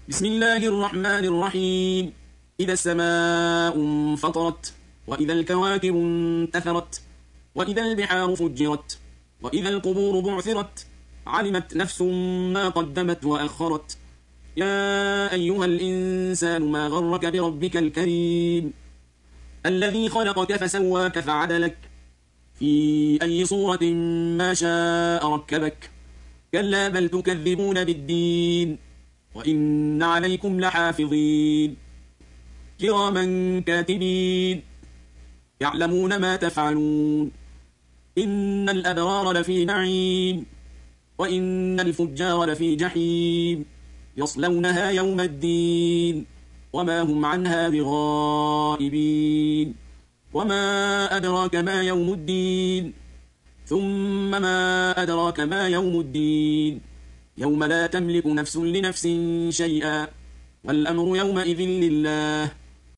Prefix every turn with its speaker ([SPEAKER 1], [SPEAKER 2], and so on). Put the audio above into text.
[SPEAKER 1] بسم الله الرحمن الرحيم. إذا السماء انفطرت، وإذا الكواكب انتثرت، وإذا البحار فجرت، وإذا القبور بعثرت، علمت نفس ما قدمت وأخرت. يا أيها الإنسان ما غرك بربك الكريم الذي خلقك فسواك فعدلك في أي صورة ما شاء ركبك. كلا بل تكذبون بالدين، وإن عليكم لحافظين كراما كاتبين يعلمون ما تفعلون. إن الأبرار لفي نعيم، وإن الفجار لفي جحيم، يصلونها يوم الدين وما هم عنها بغائبين. وما أدراك ما يوم الدين، ثم ما أدراك ما يوم الدين. يوم لا تملك نفس لنفس شيئا، والأمر يومئذ لله.